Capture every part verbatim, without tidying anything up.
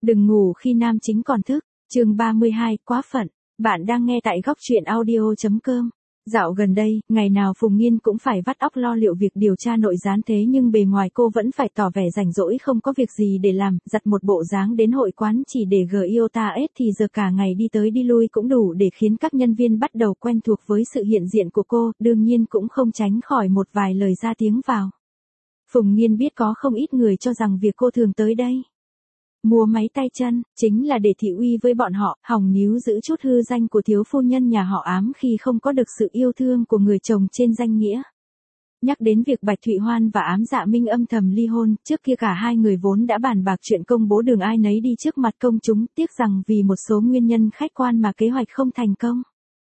Đừng ngủ khi nam chính còn thức. Chương ba mươi hai, quá phận. Bạn đang nghe tại góc truyện audio chấm com. Dạo gần đây, ngày nào Phùng Nghiên cũng phải vắt óc lo liệu việc điều tra nội gián, thế nhưng bề ngoài cô vẫn phải tỏ vẻ rảnh rỗi không có việc gì để làm, giặt một bộ dáng đến hội quán chỉ để gờ yêu ta ết thì giờ cả ngày đi tới đi lui cũng đủ để khiến các nhân viên bắt đầu quen thuộc với sự hiện diện của cô, đương nhiên cũng không tránh khỏi một vài lời ra tiếng vào. Phùng Nghiên biết có không ít người cho rằng việc cô thường tới đây mua máy tay chân, chính là để thị uy với bọn họ, hòng níu giữ chút hư danh của thiếu phu nhân nhà họ Ám khi không có được sự yêu thương của người chồng trên danh nghĩa. Nhắc đến việc Bạch Thụy Hoan và Ám Dạ Minh âm thầm ly hôn, trước kia cả hai người vốn đã bàn bạc chuyện công bố đường ai nấy đi trước mặt công chúng, tiếc rằng vì một số nguyên nhân khách quan mà kế hoạch không thành công.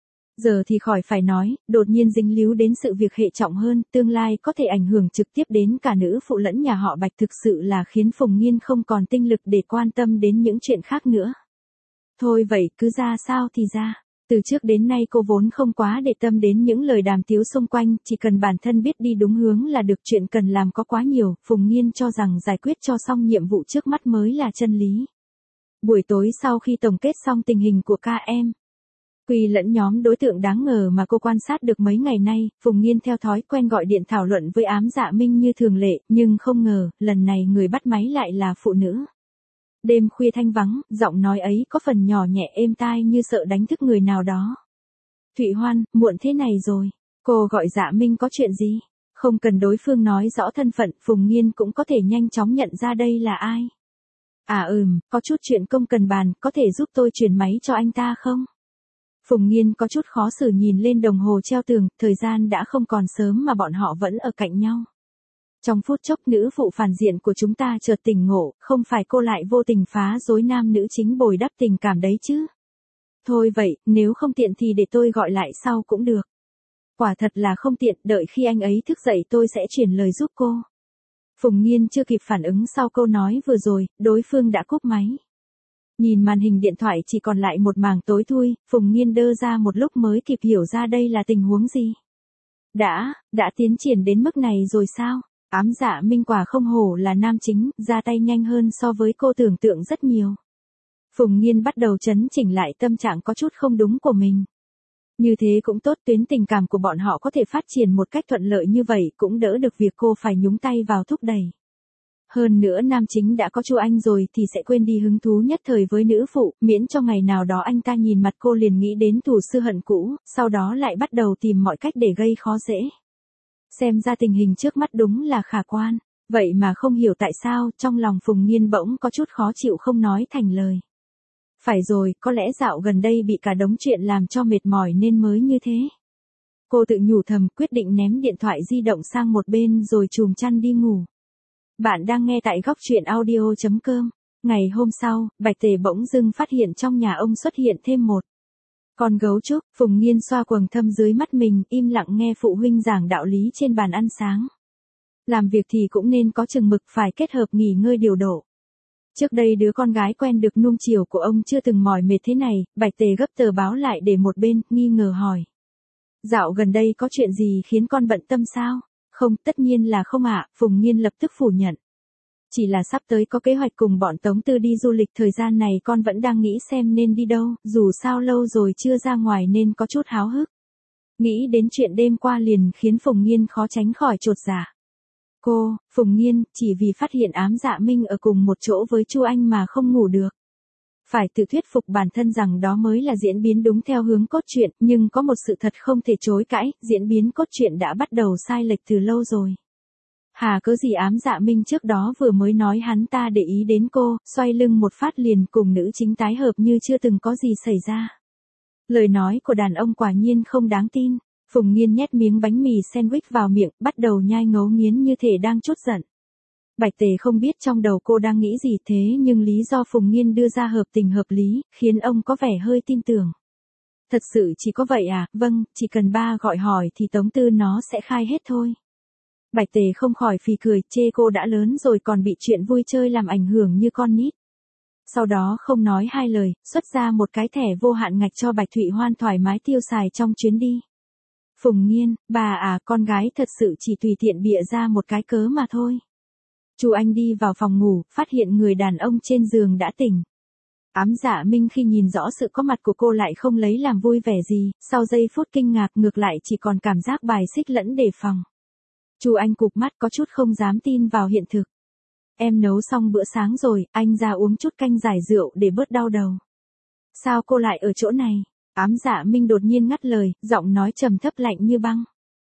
Giờ thì khỏi phải nói, đột nhiên dính líu đến sự việc hệ trọng hơn, tương lai có thể ảnh hưởng trực tiếp đến cả nữ phụ lẫn nhà họ Bạch, thực sự là khiến Phùng Nghiên không còn tinh lực để quan tâm đến những chuyện khác nữa. Thôi vậy, cứ ra sao thì ra. Từ trước đến nay cô vốn không quá để tâm đến những lời đàm tiếu xung quanh, chỉ cần bản thân biết đi đúng hướng là được, chuyện cần làm có quá nhiều, Phùng Nghiên cho rằng giải quyết cho xong nhiệm vụ trước mắt mới là chân lý. Buổi tối sau khi tổng kết xong tình hình của ca em Quy lẫn nhóm đối tượng đáng ngờ mà cô quan sát được mấy ngày nay, Phùng Nghiên theo thói quen gọi điện thảo luận với Ám Dạ Minh như thường lệ, nhưng không ngờ, lần này người bắt máy lại là phụ nữ. Đêm khuya thanh vắng, giọng nói ấy có phần nhỏ nhẹ êm tai như sợ đánh thức người nào đó. Thụy Hoan, muộn thế này rồi. Cô gọi Dạ Minh có chuyện gì? Không cần đối phương nói rõ thân phận, Phùng Nghiên cũng có thể nhanh chóng nhận ra đây là ai. À ừm, có chút chuyện công cần bàn, có thể giúp tôi chuyển máy cho anh ta không? Phùng Nghiên có chút khó xử nhìn lên đồng hồ treo tường, thời gian đã không còn sớm mà bọn họ vẫn ở cạnh nhau. Trong phút chốc nữ phụ phản diện của chúng ta chợt tỉnh ngộ, không phải cô lại vô tình phá rối nam nữ chính bồi đắp tình cảm đấy chứ. Thôi vậy, nếu không tiện thì để tôi gọi lại sau cũng được. Quả thật là không tiện, đợi khi anh ấy thức dậy tôi sẽ chuyển lời giúp cô. Phùng Nghiên chưa kịp phản ứng sau câu nói vừa rồi, đối phương đã cúp máy. Nhìn màn hình điện thoại chỉ còn lại một mảng tối thui, Phùng Nghiên đơ ra một lúc mới kịp hiểu ra đây là tình huống gì. Đã, đã tiến triển đến mức này rồi sao? Ám Dạ Minh quả không hổ là nam chính, ra tay nhanh hơn so với cô tưởng tượng rất nhiều. Phùng Nghiên bắt đầu chấn chỉnh lại tâm trạng có chút không đúng của mình. Như thế cũng tốt, tuyến tình cảm của bọn họ có thể phát triển một cách thuận lợi như vậy cũng đỡ được việc cô phải nhúng tay vào thúc đẩy. Hơn nữa nam chính đã có Chu Anh rồi thì sẽ quên đi hứng thú nhất thời với nữ phụ, miễn cho ngày nào đó anh ta nhìn mặt cô liền nghĩ đến thù sư hận cũ, sau đó lại bắt đầu tìm mọi cách để gây khó dễ. Xem ra tình hình trước mắt đúng là khả quan, vậy mà không hiểu tại sao trong lòng Phùng Nghiên bỗng có chút khó chịu không nói thành lời. Phải rồi, có lẽ dạo gần đây bị cả đống chuyện làm cho mệt mỏi nên mới như thế. Cô tự nhủ thầm, quyết định ném điện thoại di động sang một bên rồi chùm chăn đi ngủ. Bạn đang nghe tại góc truyện audio chấm com. Ngày hôm sau, Bạch Tề bỗng dưng phát hiện trong nhà ông xuất hiện thêm một con gấu trúc. Phùng Nghiên xoa quầng thâm dưới mắt mình, im lặng nghe phụ huynh giảng đạo lý trên bàn ăn sáng. Làm việc thì cũng nên có chừng mực, phải kết hợp nghỉ ngơi điều độ. Trước đây đứa con gái quen được nuông chiều của ông chưa từng mỏi mệt thế này. Bạch Tề gấp tờ báo lại để một bên, nghi ngờ hỏi. Dạo gần đây có chuyện gì khiến con bận tâm sao? Không, tất nhiên là không ạ, Phùng Nghiên lập tức phủ nhận. Chỉ là sắp tới có kế hoạch cùng bọn Tống Tư đi du lịch, thời gian này con vẫn đang nghĩ xem nên đi đâu, dù sao lâu rồi chưa ra ngoài nên có chút háo hức. Nghĩ đến chuyện đêm qua liền khiến Phùng Nghiên khó tránh khỏi chột dạ. Cô, Phùng Nghiên, chỉ vì phát hiện Ám Dạ Minh ở cùng một chỗ với Chu Anh mà không ngủ được. Phải tự thuyết phục bản thân rằng đó mới là diễn biến đúng theo hướng cốt truyện, nhưng có một sự thật không thể chối cãi, diễn biến cốt truyện đã bắt đầu sai lệch từ lâu rồi. Hà cớ gì Ám Dạ Minh trước đó vừa mới nói hắn ta để ý đến cô, xoay lưng một phát liền cùng nữ chính tái hợp như chưa từng có gì xảy ra. Lời nói của đàn ông quả nhiên không đáng tin. Phùng Nghiên nhét miếng bánh mì sandwich vào miệng, bắt đầu nhai ngấu nghiến như thể đang trút giận. Bạch Tề không biết trong đầu cô đang nghĩ gì, thế nhưng lý do Phùng Nghiên đưa ra hợp tình hợp lý, khiến ông có vẻ hơi tin tưởng. Thật sự chỉ có vậy à? Vâng, chỉ cần ba gọi hỏi thì Tống Tư nó sẽ khai hết thôi. Bạch Tề không khỏi phì cười, chê cô đã lớn rồi còn bị chuyện vui chơi làm ảnh hưởng như con nít. Sau đó không nói hai lời, xuất ra một cái thẻ vô hạn ngạch cho Bạch Thụy Hoan thoải mái tiêu xài trong chuyến đi. Phùng Nghiên, bà à, con gái thật sự chỉ tùy tiện bịa ra một cái cớ mà thôi. Chu Anh đi vào phòng ngủ, phát hiện người đàn ông trên giường đã tỉnh. Ám Dạ Minh khi nhìn rõ sự có mặt của cô lại không lấy làm vui vẻ gì, sau giây phút kinh ngạc ngược lại chỉ còn cảm giác bài xích lẫn đề phòng. Chu Anh cụp mắt có chút không dám tin vào hiện thực. Em nấu xong bữa sáng rồi, anh ra uống chút canh giải rượu để bớt đau đầu. Sao cô lại ở chỗ này? Ám Dạ Minh đột nhiên ngắt lời, giọng nói trầm thấp lạnh như băng.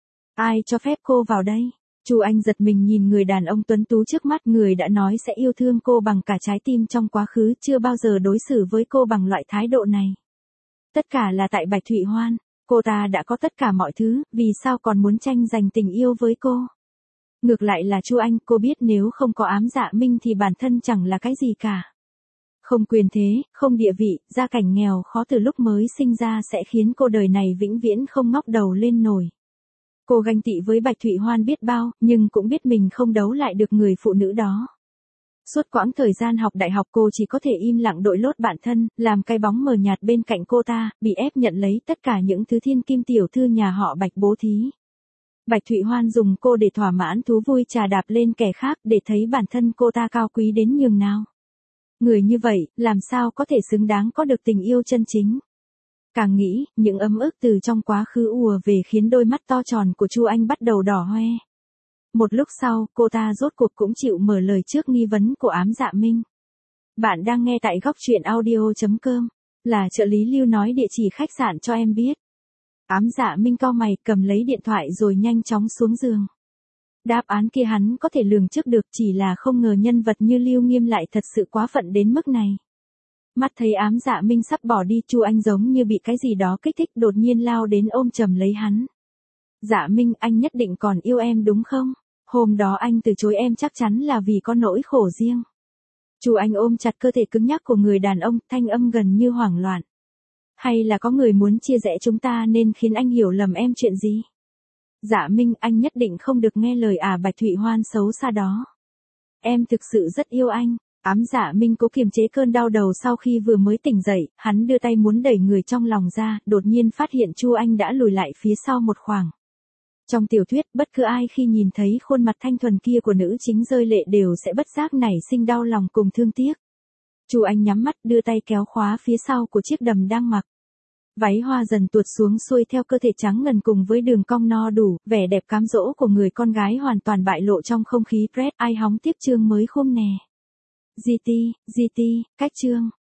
Ai cho phép cô vào đây? Chu Anh giật mình nhìn người đàn ông tuấn tú trước mắt, người đã nói sẽ yêu thương cô bằng cả trái tim trong quá khứ, chưa bao giờ đối xử với cô bằng loại thái độ này. Tất cả là tại Bạch Thụy Hoan, cô ta đã có tất cả mọi thứ, vì sao còn muốn tranh giành tình yêu với cô? Ngược lại là Chu Anh, cô biết nếu không có Ám Dạ Minh thì bản thân chẳng là cái gì cả. Không quyền thế, không địa vị, gia cảnh nghèo khó từ lúc mới sinh ra sẽ khiến cô đời này vĩnh viễn không ngóc đầu lên nổi. Cô ganh tị với Bạch Thụy Hoan biết bao, nhưng cũng biết mình không đấu lại được người phụ nữ đó. Suốt quãng thời gian học đại học cô chỉ có thể im lặng đội lốt bản thân, làm cái bóng mờ nhạt bên cạnh cô ta, bị ép nhận lấy tất cả những thứ thiên kim tiểu thư nhà họ Bạch bố thí. Bạch Thụy Hoan dùng cô để thỏa mãn thú vui trà đạp lên kẻ khác để thấy bản thân cô ta cao quý đến nhường nào. Người như vậy, làm sao có thể xứng đáng có được tình yêu chân chính. Càng nghĩ, những ấm ức từ trong quá khứ ùa về khiến đôi mắt to tròn của Chu Anh bắt đầu đỏ hoe. Một lúc sau, cô ta rốt cuộc cũng chịu mở lời trước nghi vấn của Ám Dạ Minh. Bạn đang nghe tại góc truyện audio chấm com, là trợ lý Lưu nói địa chỉ khách sạn cho em biết. Ám Dạ Minh cau mày cầm lấy điện thoại rồi nhanh chóng xuống giường. Đáp án kia hắn có thể lường trước được, chỉ là không ngờ nhân vật như Lưu Nghiêm lại thật sự quá phận đến mức này. Mắt thấy Ám Dạ Minh sắp bỏ đi, Chu Anh giống như bị cái gì đó kích thích đột nhiên lao đến ôm chầm lấy hắn. Dạ Minh, anh nhất định còn yêu em đúng không? Hôm đó anh từ chối em chắc chắn là vì có nỗi khổ riêng. Chu Anh ôm chặt cơ thể cứng nhắc của người đàn ông, thanh âm gần như hoảng loạn. Hay là có người muốn chia rẽ chúng ta nên khiến anh hiểu lầm em chuyện gì? Dạ Minh, anh nhất định không được nghe lời à Bạch Thụy Hoan xấu xa đó. Em thực sự rất yêu anh. Ám Dạ Minh cố kiềm chế cơn đau đầu sau khi vừa mới tỉnh dậy, hắn đưa tay muốn đẩy người trong lòng ra, đột nhiên phát hiện Chu Anh đã lùi lại phía sau một khoảng. Trong tiểu thuyết, bất cứ ai khi nhìn thấy khuôn mặt thanh thuần kia của nữ chính rơi lệ đều sẽ bất giác nảy sinh đau lòng cùng thương tiếc. Chu Anh nhắm mắt đưa tay kéo khóa phía sau của chiếc đầm đang mặc. Váy hoa dần tuột xuống xuôi theo cơ thể trắng ngần cùng với đường cong no đủ, vẻ đẹp cám dỗ của người con gái hoàn toàn bại lộ trong không khí press. Ai hóng tiếp chương mới khum nè. giê tê, giê tê, cách chương.